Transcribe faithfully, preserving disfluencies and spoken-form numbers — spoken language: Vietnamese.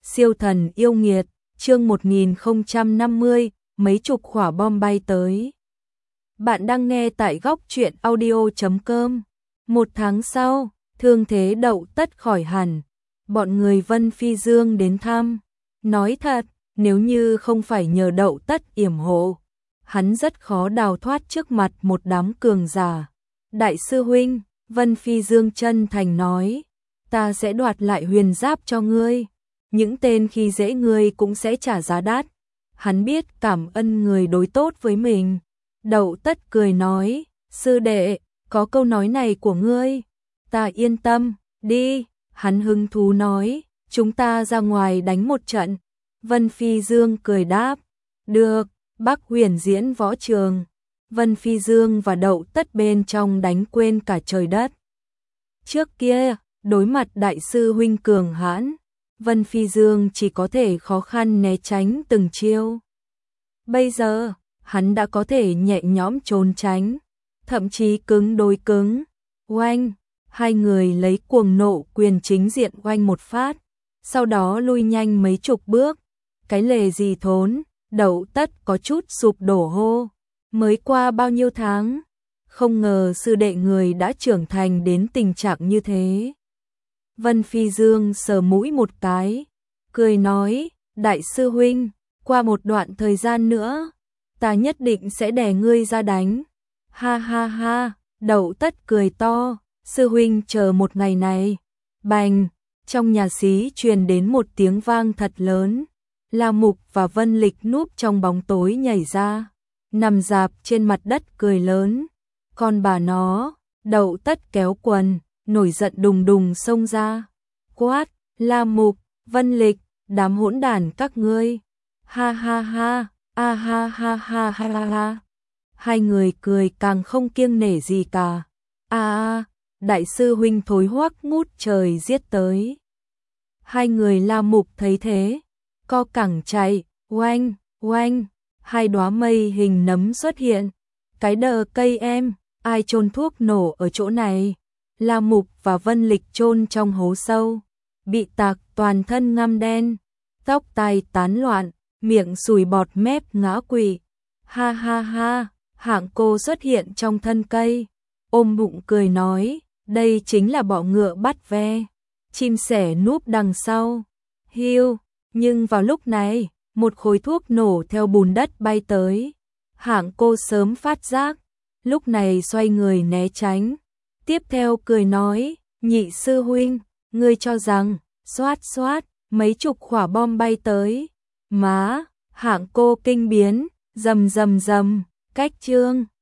Siêu thần yêu nghiệt, chương một nghìn không trăm năm mươi, mấy chục quả bom bay tới. Bạn đang nghe tại góc truyện audio chấm com. Một tháng sau, thương thế Đậu Tất khỏi hẳn, bọn người Vân Phi Dương đến thăm. Nói thật, nếu như không phải nhờ Đậu Tất yểm hộ, hắn rất khó đào thoát trước mặt một đám cường giả. Đại sư huynh, Vân Phi Dương chân thành nói, ta sẽ đoạt lại huyền giáp cho ngươi. Những tên khi dễ ngươi cũng sẽ trả giá đắt. Hắn biết cảm ơn người đối tốt với mình. Đậu Tất cười nói, sư đệ, có câu nói này của ngươi, ta yên tâm, đi. Hắn hứng thú nói, chúng ta ra ngoài đánh một trận. Vân Phi Dương cười đáp, được. Bắc Huyền diễn võ trường, Vân Phi Dương và Đậu Tất bên trong đánh quên cả trời đất. Trước kia, đối mặt đại sư huynh cường hãn, Vân Phi Dương chỉ có thể khó khăn né tránh từng chiêu. Bây giờ, hắn đã có thể nhẹ nhõm trốn tránh, thậm chí cứng đối cứng. Oanh, hai người lấy cuồng nộ quyền chính diện oanh một phát, sau đó lui nhanh mấy chục bước. Cái lề gì thốn, Đậu Tất có chút sụp đổ hô. Mới qua bao nhiêu tháng, không ngờ sư đệ người đã trưởng thành đến tình trạng như thế. Vân Phi Dương sờ mũi một cái, cười nói, đại sư huynh, qua một đoạn thời gian nữa, ta nhất định sẽ đè ngươi ra đánh. Ha ha ha, Đậu Tất cười to, sư huynh chờ một ngày này. Bành, trong nhà xí truyền đến một tiếng vang thật lớn. La Mục và Vân Lịch núp trong bóng tối nhảy ra, nằm rạp trên mặt đất cười lớn. Con bà nó, Đậu Tất kéo quần, nổi giận đùng đùng xông ra. Quát, La Mục, Vân Lịch, đám hỗn đản các ngươi. Ha ha ha, a ha ha ha ha ha ha. Hai người cười càng không kiêng nể gì cả. A a, đại sư huynh thối hoắc ngút trời giết tới. Hai người La Mục thấy thế, co cẳng chạy, oanh, oanh, hai đóa mây hình nấm xuất hiện. Cái đờ cây em, ai chôn thuốc nổ ở chỗ này? La Mục và Vân Lịch chôn trong hố sâu, bị tạc toàn thân ngăm đen, tóc tai tán loạn, miệng sùi bọt mép ngã quỵ. Ha ha ha, Hạng Cô xuất hiện trong thân cây, ôm bụng cười nói, đây chính là bọ ngựa bắt ve, chim sẻ núp đằng sau. Hiu. Nhưng vào lúc này, một khối thuốc nổ theo bùn đất bay tới. Hạng Cô sớm phát giác, lúc này xoay người né tránh. Tiếp theo cười nói, nhị sư huynh, ngươi cho rằng, xoát xoát, mấy chục quả bom bay tới. Má, Hạng Cô kinh biến, rầm rầm rầm, cách chương.